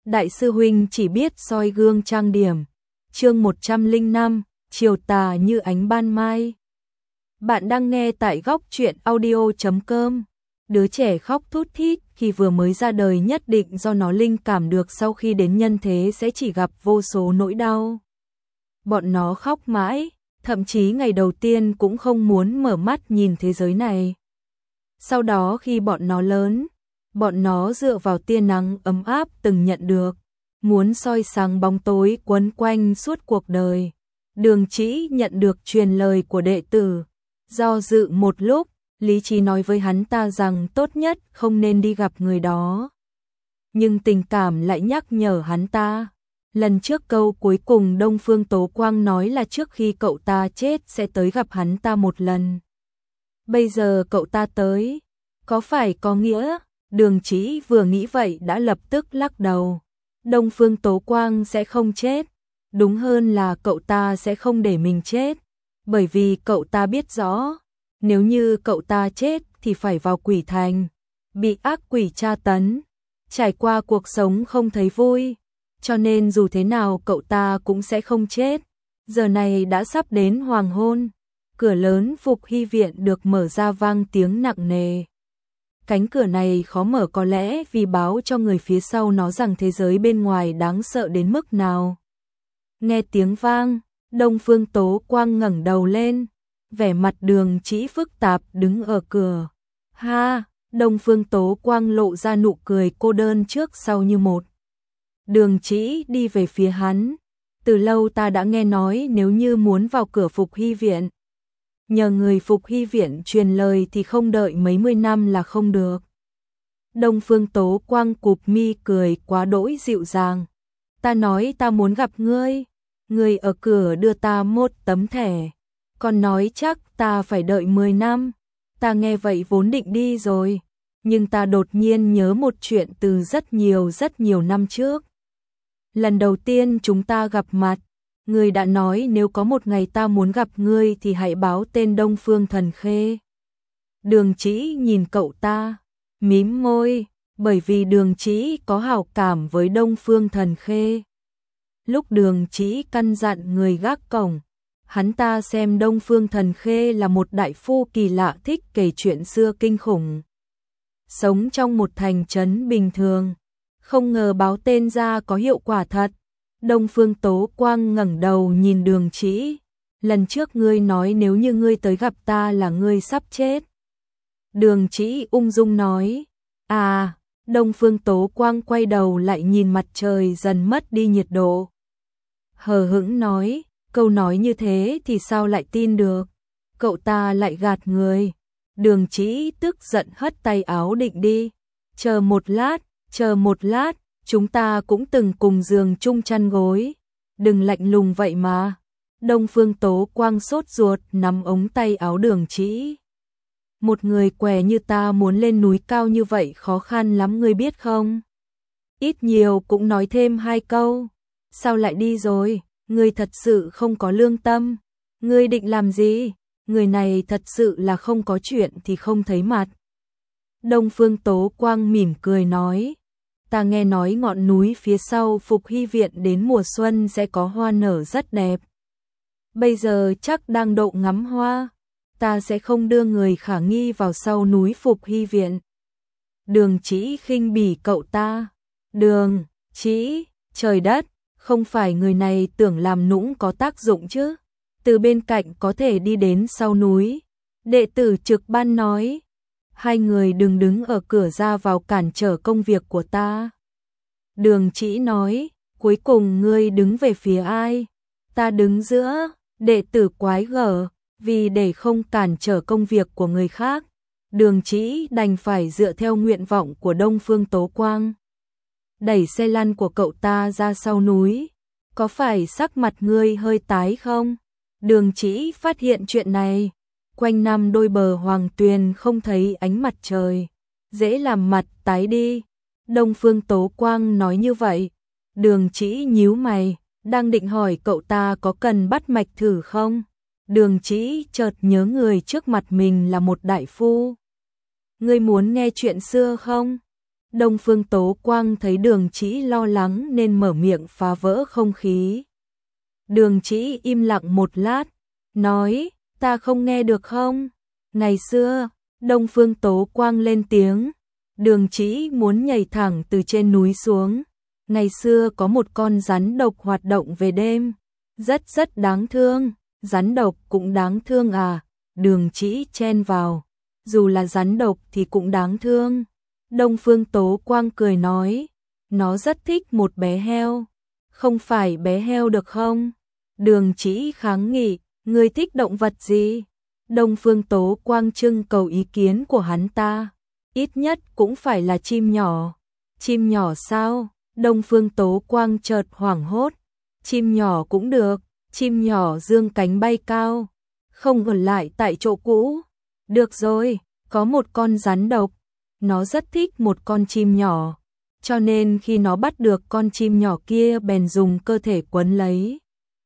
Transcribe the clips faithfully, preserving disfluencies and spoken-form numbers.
Đại sư huynh chỉ biết soi gương trang điểm. Chương một trăm lẻ năm, chiều tà như ánh ban mai. Bạn đang nghe tại góc truyện audio chấm com. Đứa trẻ khóc thút thít khi vừa mới ra đời nhất định do nó linh cảm được sau khi đến nhân thế sẽ chỉ gặp vô số nỗi đau. Bọn nó khóc mãi, thậm chí ngày đầu tiên cũng không muốn mở mắt nhìn thế giới này. Sau đó khi bọn nó lớn, bọn nó dựa vào tia nắng ấm áp từng nhận được, muốn soi sáng bóng tối quấn quanh suốt cuộc đời. Đường Trĩ nhận được truyền lời của đệ tử, do dự một lúc, lý trí nói với hắn ta rằng tốt nhất không nên đi gặp người đó. Nhưng tình cảm lại nhắc nhở hắn ta. Lần trước câu cuối cùng Đông Phương Tố Quang nói là trước khi cậu ta chết sẽ tới gặp hắn ta một lần. Bây giờ cậu ta tới, có phải có nghĩa? Đường Trĩ vừa nghĩ vậy đã lập tức lắc đầu. Đông Phương Tố Quang sẽ không chết, đúng hơn là cậu ta sẽ không để mình chết, bởi vì cậu ta biết rõ, nếu như cậu ta chết thì phải vào quỷ thành, bị ác quỷ tra tấn, trải qua cuộc sống không thấy vui, cho nên dù thế nào cậu ta cũng sẽ không chết. Giờ này đã sắp đến hoàng hôn, cửa lớn Phục Hy viện được mở ra vang tiếng nặng nề. Cánh cửa này khó mở có lẽ vì báo cho người phía sau nó rằng thế giới bên ngoài đáng sợ đến mức nào. Nghe tiếng vang, Đông Phương Tố Quang ngẩng đầu lên, vẻ mặt Đường Trĩ phức tạp đứng ở cửa. Ha, Đông Phương Tố Quang lộ ra nụ cười cô đơn trước sau như một. Đường Trĩ đi về phía hắn. Từ lâu ta đã nghe nói nếu như muốn vào cửa Phục Hy viện, nhờ người Phục Hy viện truyền lời thì không đợi mấy mươi năm là không được. Đông Phương Tố Quang cụp mi cười quá đỗi dịu dàng. Ta nói ta muốn gặp ngươi, ngươi ở cửa đưa ta một tấm thẻ, còn nói chắc ta phải đợi mười năm. Ta nghe vậy vốn định đi rồi, nhưng ta đột nhiên nhớ một chuyện từ rất nhiều rất nhiều năm trước. Lần đầu tiên chúng ta gặp mặt, ngươi đã nói nếu có một ngày ta muốn gặp ngươi thì hãy báo tên Đông Phương Thần Khê. Đường Trĩ nhìn cậu ta, mím môi, bởi vì Đường Trĩ có hảo cảm với Đông Phương Thần Khê. Lúc Đường Trĩ căn dặn người gác cổng, hắn ta xem Đông Phương Thần Khê là một đại phu kỳ lạ thích kể chuyện xưa kinh khủng. Sống trong một thành trấn bình thường, không ngờ báo tên ra có hiệu quả thật. Đông Phương Tố Quang ngẩng đầu nhìn Đường Trĩ. Lần trước ngươi nói nếu như ngươi tới gặp ta là ngươi sắp chết. Đường Trĩ ung dung nói. À, Đông Phương Tố Quang quay đầu lại nhìn mặt trời dần mất đi nhiệt độ. Hờ hững nói, câu nói như thế thì sao lại tin được, cậu ta lại gạt người. Đường Trĩ tức giận hất tay áo định đi. Chờ một lát, chờ một lát. Chúng ta cũng từng cùng giường chung chăn gối, đừng lạnh lùng vậy mà. Đông Phương Tố Quang sốt ruột nắm ống tay áo Đường Trĩ. Một người què như ta muốn lên núi cao như vậy khó khăn lắm ngươi biết không? Ít nhiều cũng nói thêm hai câu. Sao lại đi rồi? Ngươi thật sự không có lương tâm. Ngươi định làm gì? Người này thật sự là không có chuyện thì không thấy mặt. Đông Phương Tố Quang mỉm cười nói. Ta nghe nói ngọn núi phía sau Phục Hy viện đến mùa xuân sẽ có hoa nở rất đẹp. Bây giờ chắc đang độ ngắm hoa, ta sẽ không đưa người khả nghi vào sau núi Phục Hy viện. Đường Trĩ khinh bỉ cậu ta. Đường Trĩ, trời đất, không phải người này tưởng làm nũng có tác dụng chứ? Từ bên cạnh có thể đi đến sau núi. Đệ tử trực ban nói. Hai người đừng đứng ở cửa ra vào cản trở công việc của ta. Đường Trĩ nói, cuối cùng ngươi đứng về phía ai? Ta đứng giữa. Đệ tử quái gở, vì để không cản trở công việc của người khác, Đường Trĩ đành phải dựa theo nguyện vọng của Đông Phương Tố Quang. Đẩy xe lăn của cậu ta ra sau núi. Có phải sắc mặt ngươi hơi tái không? Đường Trĩ phát hiện chuyện này. Quanh năm đôi bờ hoàng tuyền không thấy ánh mặt trời, dễ làm mặt tái đi. Đông Phương Tố Quang nói như vậy. Đường Trĩ nhíu mày, đang định hỏi cậu ta có cần bắt mạch thử không? Đường Trĩ chợt nhớ người trước mặt mình là một đại phu. Ngươi muốn nghe chuyện xưa không? Đông Phương Tố Quang thấy Đường Trĩ lo lắng nên mở miệng phá vỡ không khí. Đường Trĩ im lặng một lát, nói, ta không nghe được không? Ngày xưa, Đông Phương Tố Quang lên tiếng, Đường Trĩ muốn nhảy thẳng từ trên núi xuống. Ngày xưa có một con rắn độc hoạt động về đêm, rất rất đáng thương, rắn độc cũng đáng thương à? Đường Trĩ chen vào, dù là rắn độc thì cũng đáng thương. Đông Phương Tố Quang cười nói, nó rất thích một bé heo, không phải bé heo được không? Đường Trĩ kháng nghị, ngươi thích động vật gì? Đông Phương Tố Quang trưng cầu ý kiến của hắn ta, ít nhất cũng phải là chim nhỏ. Chim nhỏ sao? Đông Phương Tố Quang chợt hoảng hốt, chim nhỏ cũng được, chim nhỏ dương cánh bay cao, không ở lại tại chỗ cũ. Được rồi, có một con rắn độc, nó rất thích một con chim nhỏ, cho nên khi nó bắt được con chim nhỏ kia bèn dùng cơ thể quấn lấy.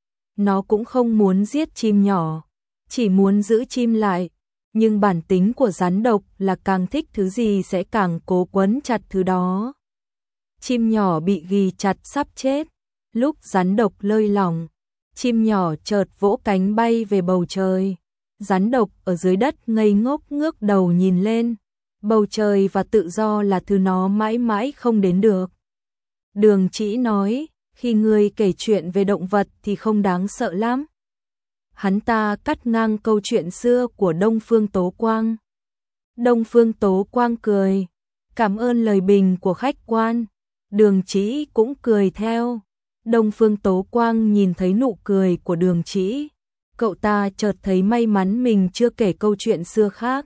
Nó cũng không muốn giết chim nhỏ, chỉ muốn giữ chim lại, nhưng bản tính của rắn độc là càng thích thứ gì sẽ càng cố quấn chặt thứ đó. Chim nhỏ bị ghi chặt sắp chết, lúc rắn độc lơi lỏng, chim nhỏ chợt vỗ cánh bay về bầu trời. Rắn độc ở dưới đất ngây ngốc ngước đầu nhìn lên, bầu trời và tự do là thứ nó mãi mãi không đến được. Đường Trĩ nói, khi ngươi kể chuyện về động vật thì không đáng sợ lắm. Hắn ta cắt ngang câu chuyện xưa của Đông Phương Tố Quang. Đông Phương Tố Quang cười, cảm ơn lời bình của khách quan. Đường Trĩ cũng cười theo. Đông Phương Tố Quang nhìn thấy nụ cười của Đường Trĩ, cậu ta chợt thấy may mắn mình chưa kể câu chuyện xưa khác.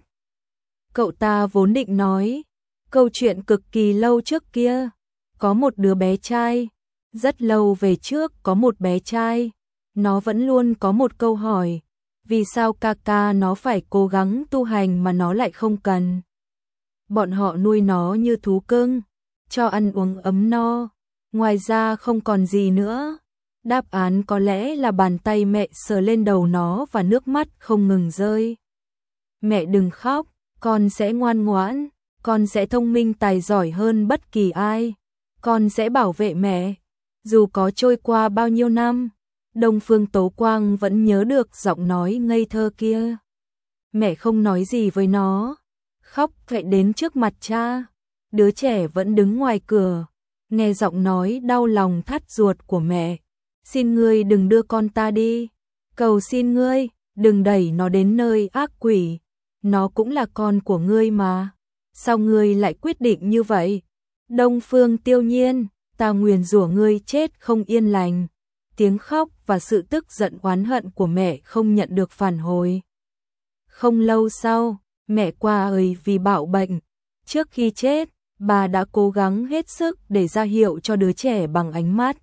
Cậu ta vốn định nói, câu chuyện cực kỳ lâu trước kia, có một đứa bé trai, rất lâu về trước có một bé trai, nó vẫn luôn có một câu hỏi, vì sao ca ca nó phải cố gắng tu hành mà nó lại không cần. Bọn họ nuôi nó như thú cưng, cho ăn uống ấm no, ngoài ra không còn gì nữa. Đáp án có lẽ là bàn tay mẹ sờ lên đầu nó và nước mắt không ngừng rơi. Mẹ đừng khóc, con sẽ ngoan ngoãn, con sẽ thông minh tài giỏi hơn bất kỳ ai, con sẽ bảo vệ mẹ. Dù có trôi qua bao nhiêu năm, Đông Phương Tố Quang vẫn nhớ được giọng nói ngây thơ kia. Mẹ không nói gì với nó, khóc chạy đến trước mặt cha. Đứa trẻ vẫn đứng ngoài cửa, nghe giọng nói đau lòng thắt ruột của mẹ. Xin ngươi đừng đưa con ta đi, cầu xin ngươi, đừng đẩy nó đến nơi ác quỷ, nó cũng là con của ngươi mà. Sao ngươi lại quyết định như vậy? Đông Phương Tiêu Nhiên, ta nguyền rủa ngươi chết không yên lành. Tiếng khóc và sự tức giận oán hận của mẹ không nhận được phản hồi. Không lâu sau, mẹ qua đời vì bạo bệnh. Trước khi chết, bà đã cố gắng hết sức để ra hiệu cho đứa trẻ bằng ánh mắt.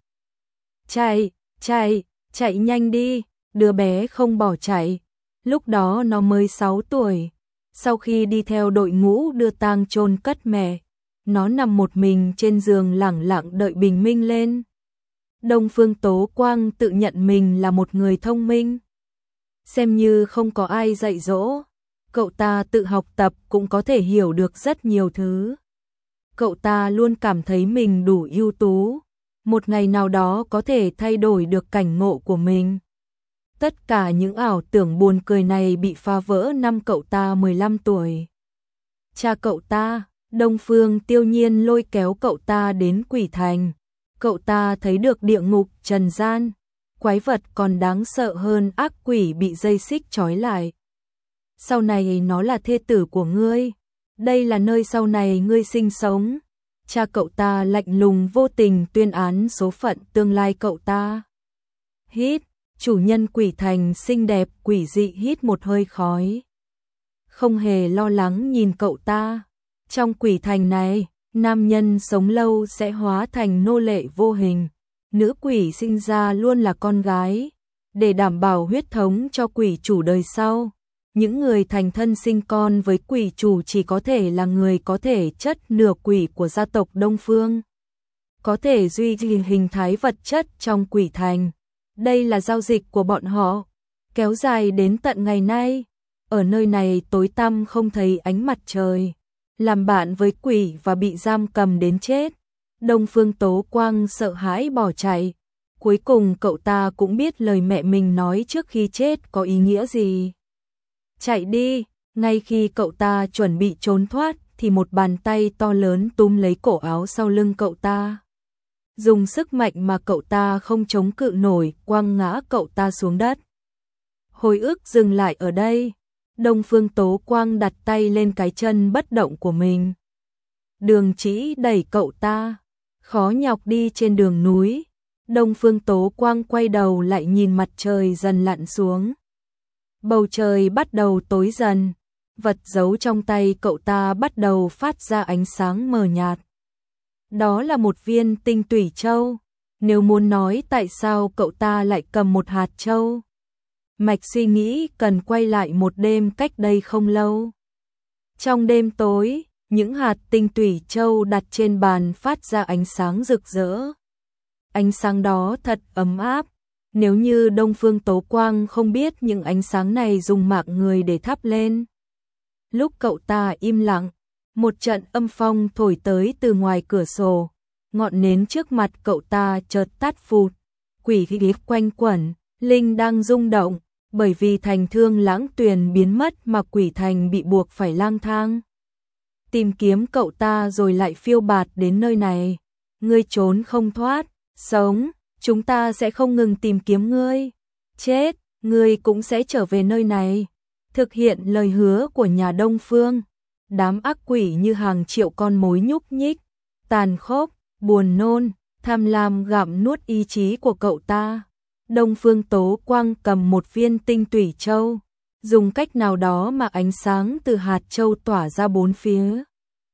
Chạy, chạy, chạy nhanh đi, đứa bé không bỏ chạy. Lúc đó nó mới sáu tuổi. Sau khi đi theo đội ngũ đưa tang chôn cất mẹ, nó nằm một mình trên giường lẳng lặng đợi bình minh lên. Đông Phương Tố Quang tự nhận mình là một người thông minh. Xem như không có ai dạy dỗ, cậu ta tự học tập cũng có thể hiểu được rất nhiều thứ. Cậu ta luôn cảm thấy mình đủ ưu tú, một ngày nào đó có thể thay đổi được cảnh ngộ của mình. Tất cả những ảo tưởng buồn cười này bị phá vỡ năm cậu ta mười lăm tuổi. Cha cậu ta, Đông Phương Tiêu Nhiên lôi kéo cậu ta đến Quỷ Thành. Cậu ta thấy được địa ngục trần gian, quái vật còn đáng sợ hơn ác quỷ bị dây xích trói lại. Sau này nó là thê tử của ngươi, đây là nơi sau này ngươi sinh sống. Cha cậu ta lạnh lùng vô tình tuyên án số phận tương lai cậu ta. Hít, chủ nhân Quỷ Thành xinh đẹp quỷ dị hít một hơi khói. Không hề lo lắng nhìn cậu ta. Trong Quỷ Thành này, nam nhân sống lâu sẽ hóa thành nô lệ vô hình. Nữ quỷ sinh ra luôn là con gái. Để đảm bảo huyết thống cho quỷ chủ đời sau, những người thành thân sinh con với quỷ chủ chỉ có thể là người có thể chất nửa quỷ của gia tộc Đông Phương. Có thể duy trì hình thái vật chất trong Quỷ Thành. Đây là giao dịch của bọn họ, kéo dài đến tận ngày nay. Ở nơi này tối tăm không thấy ánh mặt trời, làm bạn với quỷ và bị giam cầm đến chết. Đông Phương Tố Quang sợ hãi bỏ chạy. Cuối cùng cậu ta cũng biết lời mẹ mình nói trước khi chết có ý nghĩa gì. Chạy đi, ngay khi cậu ta chuẩn bị trốn thoát thì một bàn tay to lớn túm lấy cổ áo sau lưng cậu ta. Dùng sức mạnh mà cậu ta không chống cự nổi, quăng ngã cậu ta xuống đất. Hồi ức dừng lại ở đây. Đông Phương Tố Quang đặt tay lên cái chân bất động của mình. Đường Chỉ đẩy cậu ta, khó nhọc đi trên đường núi. Đông Phương Tố Quang quay đầu lại nhìn mặt trời dần lặn xuống. Bầu trời bắt đầu tối dần, vật giấu trong tay cậu ta bắt đầu phát ra ánh sáng mờ nhạt. Đó là một viên tinh tủy châu. Nếu muốn nói tại sao cậu ta lại cầm một hạt châu, mạch suy nghĩ cần quay lại một đêm cách đây không lâu. Trong đêm tối, những hạt tinh tủy châu đặt trên bàn phát ra ánh sáng rực rỡ. Ánh sáng đó thật ấm áp. Nếu như Đông Phương Tố Quang không biết những ánh sáng này dùng mạng người để thắp lên. Lúc cậu ta im lặng, một trận âm phong thổi tới từ ngoài cửa sổ. Ngọn nến trước mặt cậu ta chợt tắt phụt. Quỷ khí quanh quẩn, linh đang rung động. Bởi vì thành Thương Lãng Tuyền biến mất mà Quỷ Thành bị buộc phải lang thang. Tìm kiếm cậu ta rồi lại phiêu bạt đến nơi này. Ngươi trốn không thoát, sống, chúng ta sẽ không ngừng tìm kiếm ngươi. Chết, ngươi cũng sẽ trở về nơi này. Thực hiện lời hứa của nhà Đông Phương. Đám ác quỷ như hàng triệu con mối nhúc nhích, tàn khốc, buồn nôn, tham lam gặm nuốt ý chí của cậu ta. Đông Phương Tố Quang cầm một viên tinh tủy châu, dùng cách nào đó mà ánh sáng từ hạt châu tỏa ra bốn phía.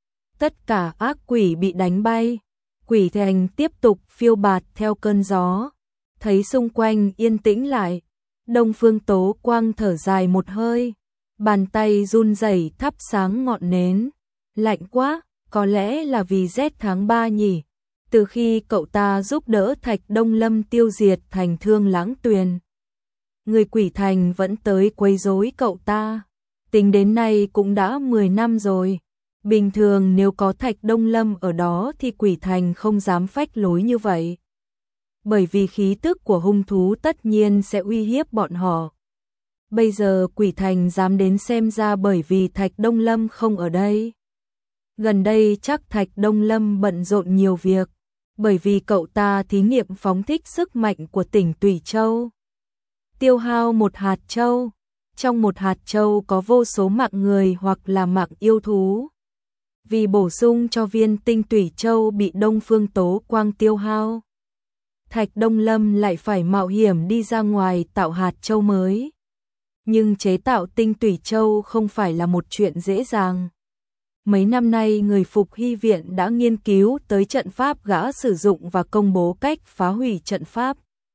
Tất cả ác quỷ bị đánh bay, Quỷ Thành tiếp tục phiêu bạt theo cơn gió. Thấy xung quanh yên tĩnh lại, Đông Phương Tố Quang thở dài một hơi, bàn tay run rẩy thắp sáng ngọn nến. Lạnh quá, có lẽ là vì rét tháng ba nhỉ. Từ khi cậu ta giúp đỡ Thạch Đông Lâm tiêu diệt Thành Thương Lãng Tuyền, người Quỷ Thành vẫn tới quấy rối cậu ta. Tính đến nay cũng đã mười năm rồi. Bình thường nếu có Thạch Đông Lâm ở đó thì Quỷ Thành không dám phách lối như vậy. Bởi vì khí tức của hung thú tất nhiên sẽ uy hiếp bọn họ. Bây giờ Quỷ Thành dám đến xem ra bởi vì Thạch Đông Lâm không ở đây. Gần đây chắc Thạch Đông Lâm bận rộn nhiều việc, bởi vì cậu ta thí nghiệm phóng thích sức mạnh của tỉnh Tủy Châu. Tiêu hao một hạt châu, trong một hạt châu có vô số mạng người hoặc là mạng yêu thú. Vì bổ sung cho viên tinh Tủy Châu bị Đông Phương Tố Quang tiêu hao, Thạch Đông Lâm lại phải mạo hiểm đi ra ngoài tạo hạt châu mới. Nhưng chế tạo tinh Tủy Châu không phải là một chuyện dễ dàng. Mấy năm nay người Phục Hy Viện đã nghiên cứu tới trận pháp gã sử dụng và công bố cách phá hủy trận pháp.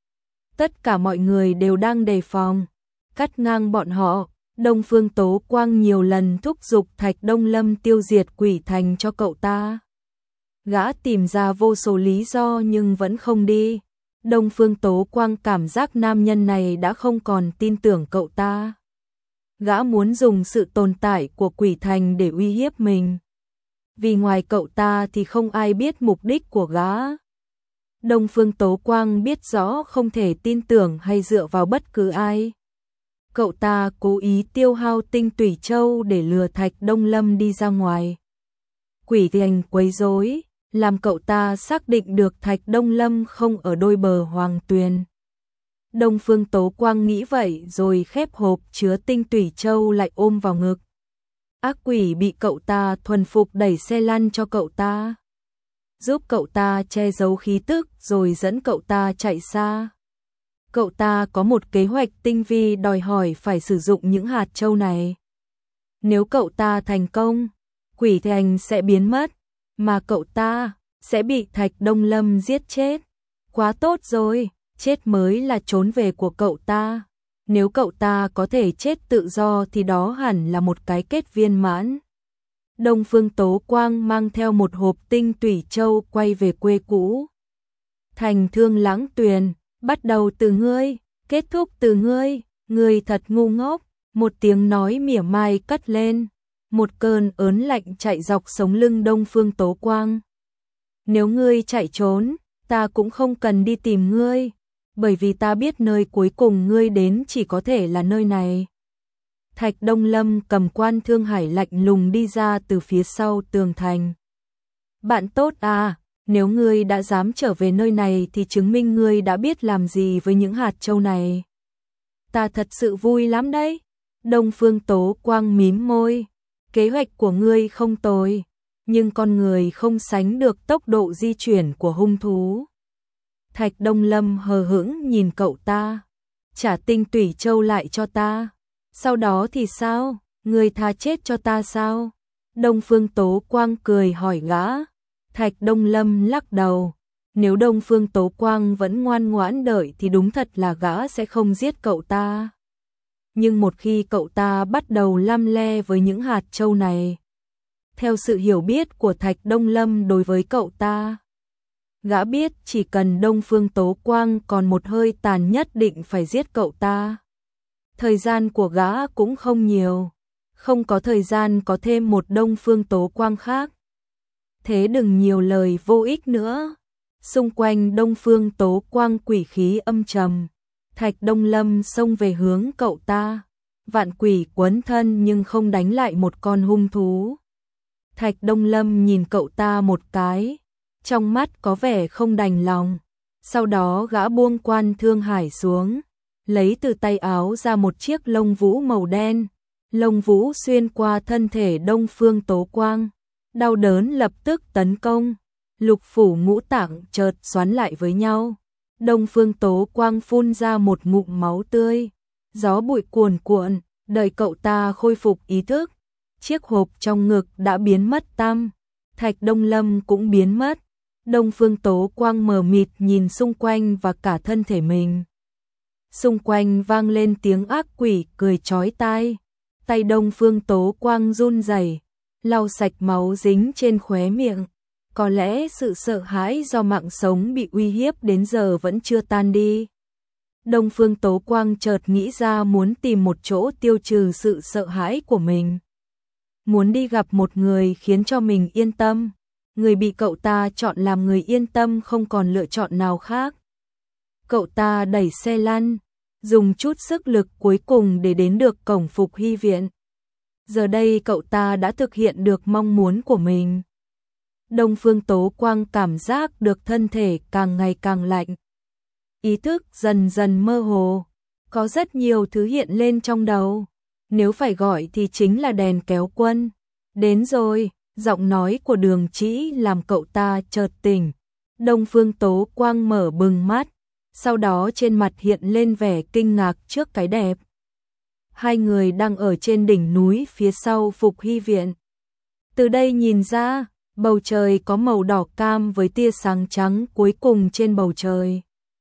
Tất cả mọi người đều đang đề phòng. Cắt ngang bọn họ, Đông Phương Tố Quang nhiều lần thúc giục Thạch Đông Lâm tiêu diệt Quỷ Thành cho cậu ta. Gã tìm ra vô số lý do nhưng vẫn không đi. Đông Phương Tố Quang cảm giác nam nhân này đã không còn tin tưởng cậu ta. Gã muốn dùng sự tồn tại của Quỷ Thành để uy hiếp mình. Vì ngoài cậu ta thì không ai biết mục đích của gã. Đông Phương Tố Quang biết rõ không thể tin tưởng hay dựa vào bất cứ ai. Cậu ta cố ý tiêu hao tinh Tủy Châu để lừa Thạch Đông Lâm đi ra ngoài. Quỷ Thành quấy rối, làm cậu ta xác định được Thạch Đông Lâm không ở đôi bờ Hoàng Tuyền. Đông Phương Tố Quang nghĩ vậy rồi khép hộp chứa tinh Tủy Châu lại ôm vào ngực. Ác quỷ bị cậu ta thuần phục đẩy xe lăn cho cậu ta, giúp cậu ta che giấu khí tức rồi dẫn cậu ta chạy xa. Cậu ta có một kế hoạch tinh vi đòi hỏi phải sử dụng những hạt châu này. Nếu cậu ta thành công, Quỷ Thành sẽ biến mất, mà cậu ta sẽ bị Thạch Đông Lâm giết chết. Quá tốt rồi, chết mới là trốn về của cậu ta. Nếu cậu ta có thể chết tự do thì đó hẳn là một cái kết viên mãn. Đông Phương Tố Quang mang theo một hộp tinh Tủy Châu quay về quê cũ. Thành Thương Lãng Tuyền, bắt đầu từ ngươi, kết thúc từ ngươi, ngươi thật ngu ngốc. Một tiếng nói mỉa mai cất lên. Một cơn ớn lạnh chạy dọc sống lưng Đông Phương Tố Quang. Nếu ngươi chạy trốn, ta cũng không cần đi tìm ngươi, bởi vì ta biết nơi cuối cùng ngươi đến chỉ có thể là nơi này. Thạch Đông Lâm cầm quan thương hải lạnh lùng đi ra từ phía sau tường thành. Bạn tốt à, nếu ngươi đã dám trở về nơi này thì chứng minh ngươi đã biết làm gì với những hạt châu này. Ta thật sự vui lắm đấy. Đông Phương Tố Quang mím môi. Kế hoạch của ngươi không tồi, nhưng con người không sánh được tốc độ di chuyển của hung thú. Thạch Đông Lâm hờ hững nhìn cậu ta. Trả tinh tủy châu lại cho ta. Sau đó thì sao? Ngươi tha chết cho ta sao? Đông Phương Tố Quang cười hỏi gã. Thạch Đông Lâm lắc đầu. Nếu Đông Phương Tố Quang vẫn ngoan ngoãn đợi thì đúng thật là gã sẽ không giết cậu ta. Nhưng một khi cậu ta bắt đầu lăm le với những hạt châu này, theo sự hiểu biết của Thạch Đông Lâm đối với cậu ta, gã biết chỉ cần Đông Phương Tố Quang còn một hơi tàn nhất định phải giết cậu ta. Thời gian của gã cũng không nhiều, không có thời gian có thêm một Đông Phương Tố Quang khác. Thế đừng nhiều lời vô ích nữa. Xung quanh Đông Phương Tố Quang quỷ khí âm trầm. Thạch Đông Lâm xông về hướng cậu ta. Vạn quỷ quấn thân nhưng không đánh lại một con hung thú. Thạch Đông Lâm nhìn cậu ta một cái, trong mắt có vẻ không đành lòng. Sau đó gã buông quan thương hải xuống, lấy từ tay áo ra một chiếc lông vũ màu đen. Lông vũ xuyên qua thân thể Đông Phương Tố Quang. Đau đớn lập tức tấn công. Lục phủ ngũ tạng chợt xoắn lại với nhau. Đông Phương Tố Quang phun ra một ngụm máu tươi. Gió bụi cuồn cuộn, đợi cậu ta khôi phục ý thức. Chiếc hộp trong ngực đã biến mất tăm. Thạch Đông Lâm cũng biến mất. Đông Phương Tố Quang mờ mịt nhìn xung quanh và cả thân thể mình. Xung quanh vang lên tiếng ác quỷ cười chói tai. Tay Đông Phương Tố Quang run rẩy, lau sạch máu dính trên khóe miệng. Có lẽ sự sợ hãi do mạng sống bị uy hiếp đến giờ vẫn chưa tan đi. Đông Phương Tố Quang chợt nghĩ ra muốn tìm một chỗ tiêu trừ sự sợ hãi của mình. Muốn đi gặp một người khiến cho mình yên tâm. Người bị cậu ta chọn làm người yên tâm không còn lựa chọn nào khác. Cậu ta đẩy xe lăn, dùng chút sức lực cuối cùng để đến được cổng Phục Hy viện. Giờ đây cậu ta đã thực hiện được mong muốn của mình. Đông Phương Tố Quang cảm giác được thân thể càng ngày càng lạnh. Ý thức dần dần mơ hồ. Có rất nhiều thứ hiện lên trong đầu. Nếu phải gọi thì chính là đèn kéo quân. Đến rồi, giọng nói của Đường Trĩ làm cậu ta chợt tỉnh. Đông Phương Tố Quang mở bừng mắt. Sau đó trên mặt hiện lên vẻ kinh ngạc trước cái đẹp. Hai người đang ở trên đỉnh núi phía sau Phục Hy viện. Từ đây nhìn ra, bầu trời có màu đỏ cam với tia sáng trắng cuối cùng trên bầu trời.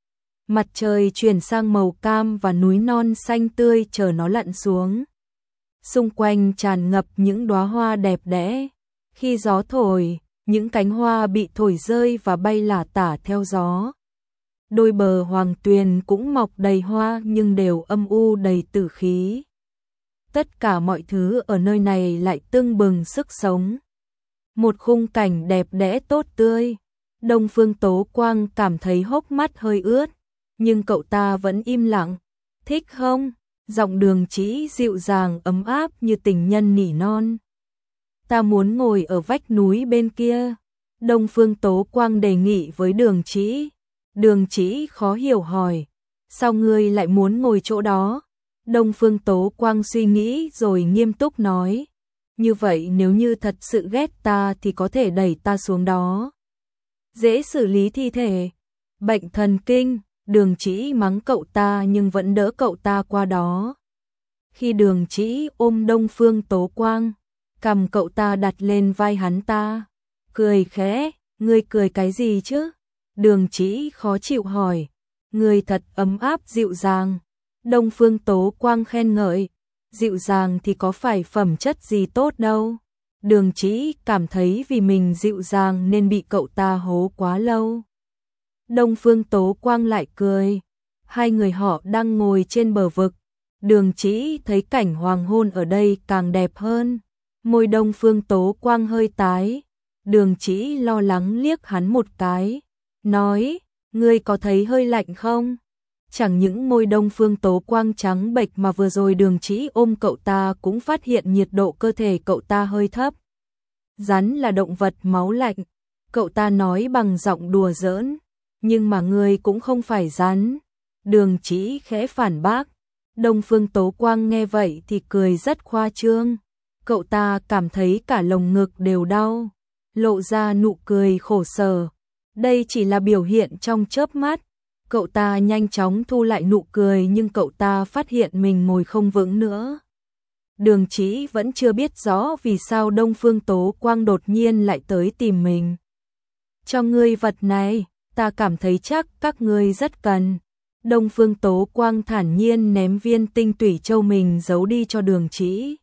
Mặt trời chuyển sang màu cam và núi non xanh tươi chờ nó lặn xuống. Xung quanh tràn ngập những đóa hoa đẹp đẽ. Khi gió thổi, những cánh hoa bị thổi rơi và bay lả tả theo gió. Đôi bờ hoàng tuyền cũng mọc đầy hoa nhưng đều âm u đầy tử khí. Tất cả mọi thứ ở nơi này lại tưng bừng sức sống. Một khung cảnh đẹp đẽ tốt tươi. Đông Phương Tố Quang cảm thấy hốc mắt hơi ướt, nhưng cậu ta vẫn im lặng. Thích không? Giọng Đường Trĩ dịu dàng ấm áp như tình nhân nỉ non. Ta muốn ngồi ở vách núi bên kia. Đông Phương Tố Quang đề nghị với Đường Trĩ. Đường Trĩ khó hiểu hỏi. Sao ngươi lại muốn ngồi chỗ đó? Đông Phương Tố Quang suy nghĩ rồi nghiêm túc nói. Như vậy nếu như thật sự ghét ta thì có thể đẩy ta xuống đó. Dễ xử lý thi thể. Bệnh thần kinh. Đường Trĩ mắng cậu ta nhưng vẫn đỡ cậu ta qua đó. Khi Đường Trĩ ôm Đông Phương Tố Quang, cầm cậu ta đặt lên vai hắn ta. Cười khẽ, ngươi cười cái gì chứ? Đường Trĩ khó chịu hỏi. Ngươi thật ấm áp dịu dàng. Đông Phương Tố Quang khen ngợi. Dịu dàng thì có phải phẩm chất gì tốt đâu. Đường Trĩ cảm thấy vì mình dịu dàng nên bị cậu ta hố quá lâu. Đông Phương Tố Quang lại cười. Hai người họ đang ngồi trên bờ vực. Đường Trĩ thấy cảnh hoàng hôn ở đây càng đẹp hơn. Môi Đông Phương Tố Quang hơi tái, Đường Chỉ lo lắng liếc hắn một cái, nói, ngươi có thấy hơi lạnh không? Chẳng những môi Đông Phương Tố Quang trắng bệch mà vừa rồi Đường Chỉ ôm cậu ta cũng phát hiện nhiệt độ cơ thể cậu ta hơi thấp. Rắn là động vật máu lạnh, cậu ta nói bằng giọng đùa giỡn, nhưng mà ngươi cũng không phải rắn. Đường Chỉ khẽ phản bác. Đông Phương Tố Quang nghe vậy thì cười rất khoa trương. Cậu ta cảm thấy cả lồng ngực đều đau, lộ ra nụ cười khổ sở. Đây chỉ là biểu hiện trong chớp mắt. Cậu ta nhanh chóng thu lại nụ cười nhưng cậu ta phát hiện mình ngồi không vững nữa. Đường Chỉ vẫn chưa biết rõ vì sao Đông Phương Tố Quang đột nhiên lại tới tìm mình. Cho ngươi vật này, ta cảm thấy chắc các ngươi rất cần. Đông Phương Tố Quang thản nhiên ném viên tinh tủy châu mình giấu đi cho Đường Chỉ.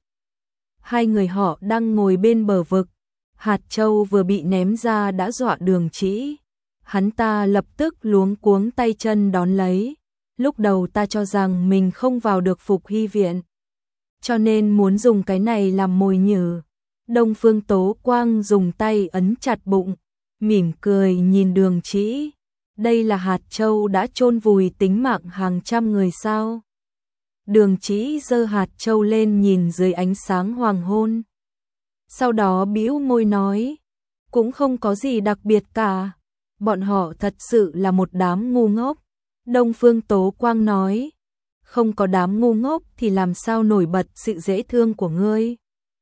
Hai người họ đang ngồi bên bờ vực, hạt châu vừa bị ném ra đã dọa Đường Chỉ. Hắn ta lập tức luống cuống tay chân đón lấy. Lúc đầu ta cho rằng mình không vào được Phục Hy viện, cho nên muốn dùng cái này làm mồi nhử. Đông Phương Tố Quang dùng tay ấn chặt bụng, mỉm cười nhìn Đường Chỉ. Đây là hạt châu đã chôn vùi tính mạng hàng trăm người sao? Đường Chỉ giơ hạt châu lên nhìn dưới ánh sáng hoàng hôn. Sau đó bĩu môi nói, cũng không có gì đặc biệt cả. Bọn họ thật sự là một đám ngu ngốc. Đông Phương Tố Quang nói, không có đám ngu ngốc thì làm sao nổi bật sự dễ thương của ngươi.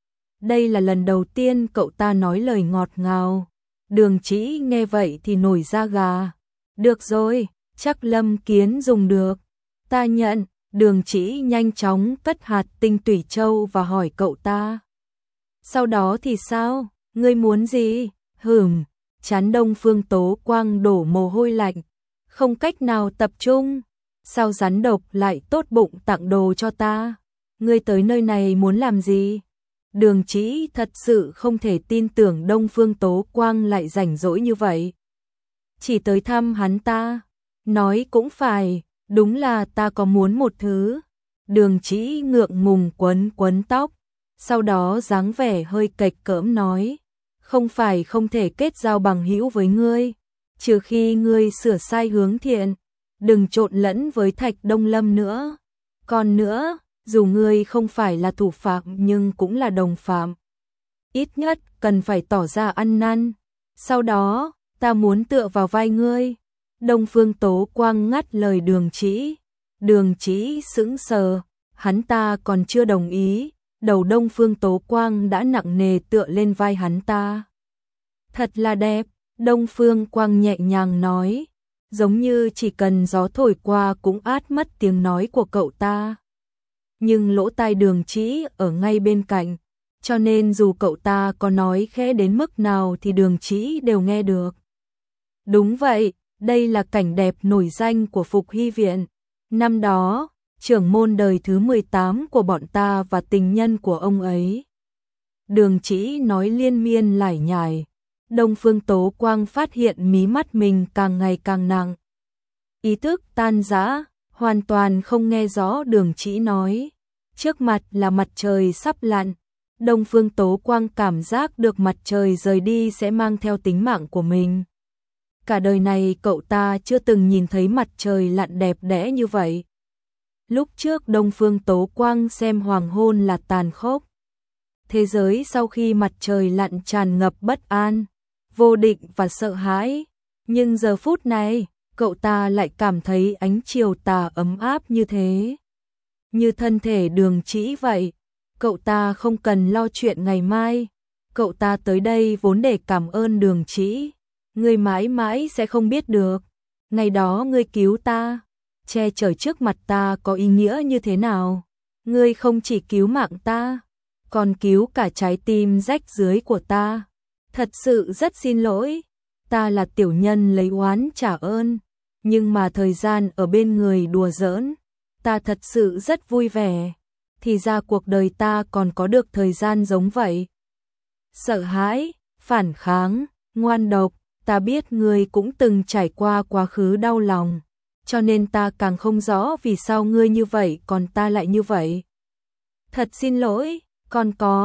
Đây là lần đầu tiên cậu ta nói lời ngọt ngào. Đường Chỉ nghe vậy thì nổi da gà. Được rồi, chắc Lâm Kiến dùng được. Ta nhận. Đường Chỉ nhanh chóng cất hạt tinh tủy châu và hỏi cậu ta. Sau đó thì sao? Ngươi muốn gì? Hửm, chán Đông Phương Tố Quang đổ mồ hôi lạnh, không cách nào tập trung. Sao rắn độc lại tốt bụng tặng đồ cho ta? Ngươi tới nơi này muốn làm gì? Đường Chỉ thật sự không thể tin tưởng Đông Phương Tố Quang lại rảnh rỗi như vậy. Chỉ tới thăm hắn ta. Nói cũng phải, đúng là ta có muốn một thứ. Đường Chỉ ngượng ngùng quấn quấn tóc, sau đó dáng vẻ hơi kệch cỡm nói, không phải không thể kết giao bằng hữu với ngươi, trừ khi ngươi sửa sai hướng thiện, đừng trộn lẫn với Thạch Đông Lâm nữa. Còn nữa, dù ngươi không phải là thủ phạm nhưng cũng là đồng phạm. Ít nhất cần phải tỏ ra ăn năn. Sau đó, ta muốn tựa vào vai ngươi. Đông Phương Tố Quang ngắt lời Đường Chỉ. Đường Chỉ sững sờ, hắn ta còn chưa đồng ý, đầu Đông Phương Tố Quang đã nặng nề tựa lên vai hắn ta. Thật là đẹp, Đông Phương Quang nhẹ nhàng nói, giống như chỉ cần gió thổi qua cũng át mất tiếng nói của cậu ta. Nhưng lỗ tai Đường Chỉ ở ngay bên cạnh, cho nên dù cậu ta có nói khẽ đến mức nào thì Đường Chỉ đều nghe được. Đúng vậy, đây là cảnh đẹp nổi danh của Phục Hy viện. Năm đó, trưởng môn đời thứ mười tám của bọn ta và tình nhân của ông ấy. Đường Chỉ nói liên miên lải nhải. Đông Phương Tố Quang phát hiện mí mắt mình càng ngày càng nặng. Ý thức tan rã, hoàn toàn không nghe rõ Đường Chỉ nói. Trước mặt là mặt trời sắp lặn. Đông Phương Tố Quang cảm giác được mặt trời rời đi sẽ mang theo tính mạng của mình. Cả đời này cậu ta chưa từng nhìn thấy mặt trời lặn đẹp đẽ như vậy. Lúc trước Đông Phương Tố Quang xem hoàng hôn là tàn khốc. Thế giới sau khi mặt trời lặn tràn ngập bất an, vô định và sợ hãi. Nhưng giờ phút này, cậu ta lại cảm thấy ánh chiều tà ấm áp như thế. Như thân thể Đường Chỉ vậy, cậu ta không cần lo chuyện ngày mai. Cậu ta tới đây vốn để cảm ơn Đường Chỉ. Ngươi mãi mãi sẽ không biết được, ngày đó ngươi cứu ta, che chở trước mặt ta có ý nghĩa như thế nào. Ngươi không chỉ cứu mạng ta, còn cứu cả trái tim rách rưới của ta. Thật sự rất xin lỗi, ta là tiểu nhân lấy oán trả ơn, nhưng mà thời gian ở bên người đùa giỡn, ta thật sự rất vui vẻ. Thì ra cuộc đời ta còn có được thời gian giống vậy. Sợ hãi, phản kháng, ngoan độc. Ta biết ngươi cũng từng trải qua quá khứ đau lòng, cho nên ta càng không rõ vì sao ngươi như vậy còn ta lại như vậy. Thật xin lỗi, còn có,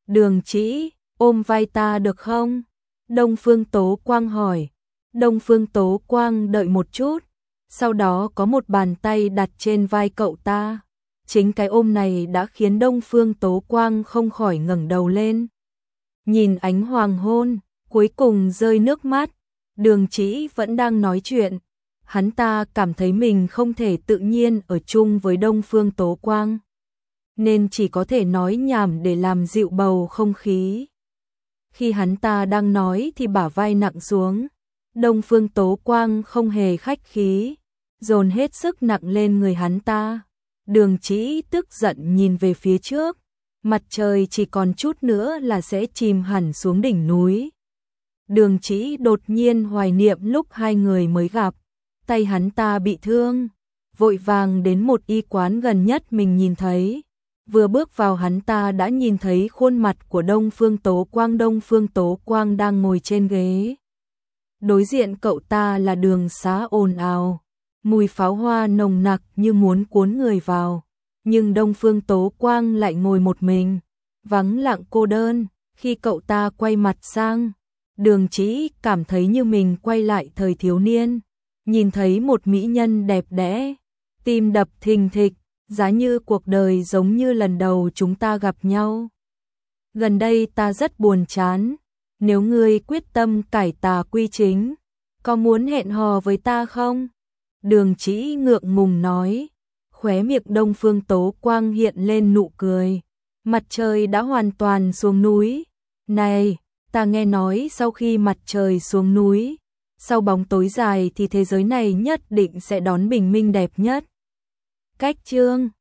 Đường Chỉ, ôm vai ta được không? Đông Phương Tố Quang hỏi. Đông Phương Tố Quang đợi một chút, sau đó có một bàn tay đặt trên vai cậu ta. Chính cái ôm này đã khiến Đông Phương Tố Quang không khỏi ngẩng đầu lên. Nhìn ánh hoàng hôn, cuối cùng rơi nước mắt. Đường Chỉ vẫn đang nói chuyện. Hắn ta cảm thấy mình không thể tự nhiên ở chung với Đông Phương Tố Quang, nên chỉ có thể nói nhảm để làm dịu bầu không khí. Khi hắn ta đang nói thì bả vai nặng xuống. Đông Phương Tố Quang không hề khách khí, dồn hết sức nặng lên người hắn ta. Đường Chỉ tức giận nhìn về phía trước, mặt trời chỉ còn chút nữa là sẽ chìm hẳn xuống đỉnh núi. Đường Chỉ đột nhiên hoài niệm lúc hai người mới gặp, tay hắn ta bị thương, vội vàng đến một y quán gần nhất mình nhìn thấy. Vừa bước vào hắn ta đã nhìn thấy khuôn mặt của Đông Phương Tố Quang. Đông Phương Tố Quang đang ngồi trên ghế. Đối diện cậu ta là đường xá ồn ào, mùi pháo hoa nồng nặc như muốn cuốn người vào. Nhưng Đông Phương Tố Quang lại ngồi một mình, vắng lặng cô đơn. Khi cậu ta quay mặt sang, Đường Chỉ cảm thấy như mình quay lại thời thiếu niên, nhìn thấy một mỹ nhân đẹp đẽ, tim đập thình thịch, giá như cuộc đời giống như lần đầu chúng ta gặp nhau. Gần đây ta rất buồn chán, nếu ngươi quyết tâm cải tà quy chính, có muốn hẹn hò với ta không? Đường Chỉ ngượng ngùng nói. Khóe miệng Đông Phương Tố Quang hiện lên nụ cười. Mặt trời đã hoàn toàn xuống núi. Này, ta nghe nói sau khi mặt trời xuống núi, sau bóng tối dài thì thế giới này nhất định sẽ đón bình minh đẹp nhất. Cách chương